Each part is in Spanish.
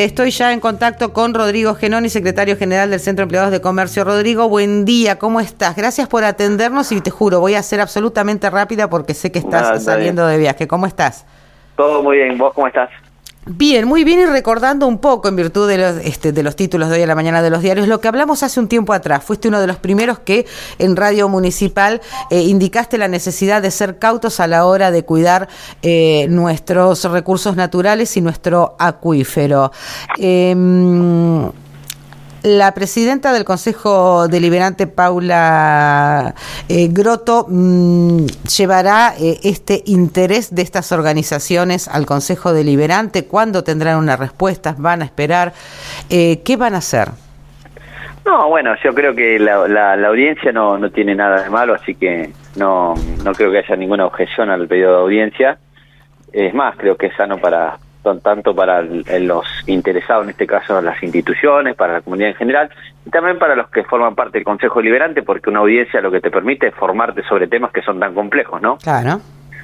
Estoy ya en contacto con Rodrigo Genoni, secretario general del Centro de Empleados de Comercio. Rodrigo, buen día, ¿cómo estás? Gracias por atendernos y te juro, voy a ser absolutamente rápida porque sé que estás saliendo de viaje. ¿Cómo estás? Todo muy bien, ¿vos cómo estás? Bien, muy bien, y recordando un poco, en virtud de los títulos de hoy a la mañana de los diarios, lo que hablamos hace un tiempo atrás. Fuiste uno de los primeros que en Radio Municipal indicaste la necesidad de ser cautos a la hora de cuidar nuestros recursos naturales y nuestro acuífero. La presidenta del Consejo Deliberante, Paula Grotto, llevará este interés de estas organizaciones al Consejo Deliberante. ¿Cuándo tendrán una respuesta? ¿Van a esperar? ¿Qué van a hacer? No, bueno, yo creo que la audiencia no tiene nada de malo, así que no creo que haya ninguna objeción al pedido de audiencia. Es más, creo que es sano tanto para los interesados, en este caso las instituciones, para la comunidad en general, y también para los que forman parte del Consejo Deliberante, porque una audiencia lo que te permite es formarte sobre temas que son tan complejos, ¿no? Claro.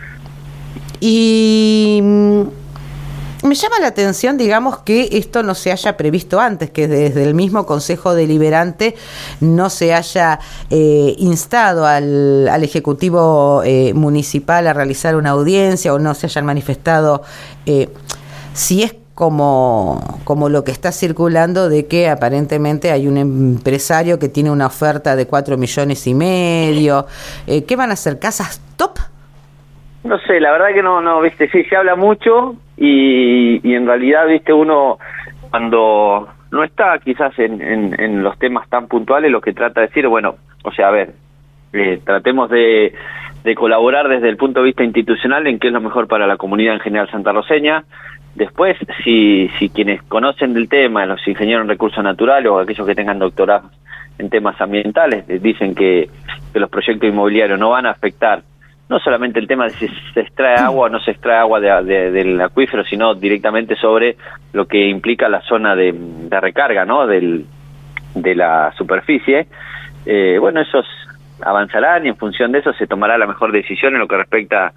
Y me llama la atención, digamos, que esto no se haya previsto antes, que desde el mismo Consejo Deliberante no se haya instado al Ejecutivo Municipal a realizar una audiencia, o no se hayan manifestado si es como lo que está circulando, de que aparentemente hay un empresario que tiene una oferta de 4,5 millones. ¿Qué van a hacer? ¿Casas top? No sé, la verdad que no, viste, sí, se habla mucho y en realidad, viste, uno cuando no está quizás en los temas tan puntuales, lo que trata de decir, bueno, o sea, a ver, tratemos de colaborar desde el punto de vista institucional en qué es lo mejor para la comunidad en general santarroceña. Después, si quienes conocen del tema, los ingenieros en recursos naturales o aquellos que tengan doctorado en temas ambientales, dicen que los proyectos inmobiliarios no van a afectar no solamente el tema de si se extrae agua o no se extrae agua del acuífero, sino directamente sobre lo que implica la zona de recarga, ¿no? de la superficie. Bueno, esos avanzarán y en función de eso se tomará la mejor decisión en lo que respecta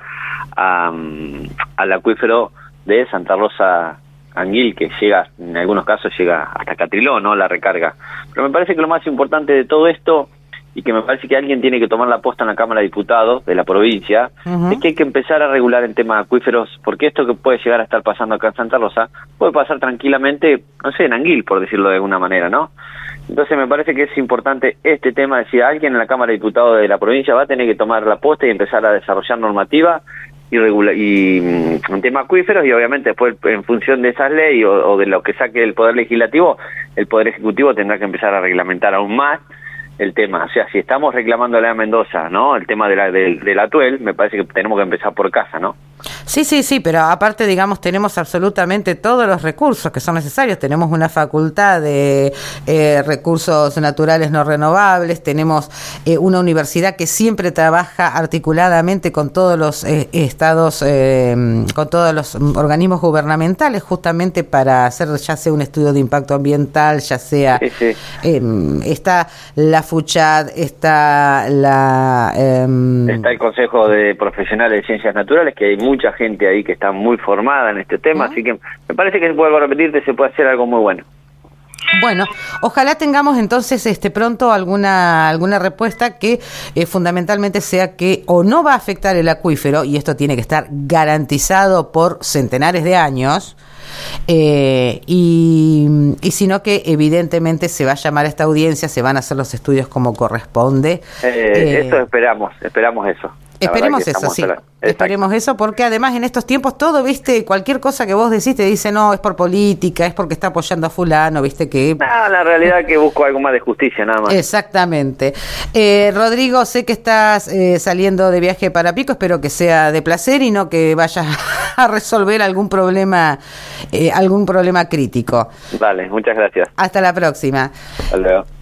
al acuífero de Santa Rosa Anguil, que llega, en algunos casos llega hasta Catriló, ¿no? La recarga. Pero me parece que lo más importante de todo esto, y que me parece que alguien tiene que tomar la posta en la Cámara de Diputados de la provincia, es que hay que empezar a regular el tema de acuíferos, porque esto que puede llegar a estar pasando acá en Santa Rosa, puede pasar tranquilamente, no sé, en Anguil, por decirlo de alguna manera, ¿no? Entonces me parece que es importante este tema, decir, alguien en la Cámara de Diputados de la provincia va a tener que tomar la posta y empezar a desarrollar normativa y un tema acuíferos, y obviamente después en función de esas leyes o de lo que saque el Poder Legislativo, el Poder Ejecutivo tendrá que empezar a reglamentar aún más el tema. O sea, si estamos reclamándole a Mendoza, ¿no?, el tema del Atuel, me parece que tenemos que empezar por casa, ¿no? Sí, pero aparte, digamos, tenemos absolutamente todos los recursos que son necesarios. Tenemos una facultad de recursos naturales no renovables, tenemos una universidad que siempre trabaja articuladamente con todos los estados, con todos los organismos gubernamentales, justamente para hacer ya sea un estudio de impacto ambiental, ya sea... Sí. Está la FUCHAD, está está el Consejo de Profesionales de Ciencias Naturales, que hay mucha gente ahí que está muy formada en este tema, así que me parece que, vuelvo a repetirte, se puede hacer algo muy bueno. Bueno, ojalá tengamos entonces pronto alguna respuesta que fundamentalmente sea que o no va a afectar el acuífero, y esto tiene que estar garantizado por centenares de años, y sino que evidentemente se va a llamar a esta audiencia, se van a hacer los estudios como corresponde. Eso esperamos eso. Esperemos eso, sí. Esperemos eso, porque además en estos tiempos todo, viste, cualquier cosa que vos decís te dice, no, es por política, es porque está apoyando a fulano, viste que... No, la realidad es que busco algo más de justicia, nada más. Exactamente. Rodrigo, sé que estás saliendo de viaje para Pico, espero que sea de placer y no que vayas a resolver algún problema crítico. Vale, muchas gracias. Hasta la próxima. Hasta luego.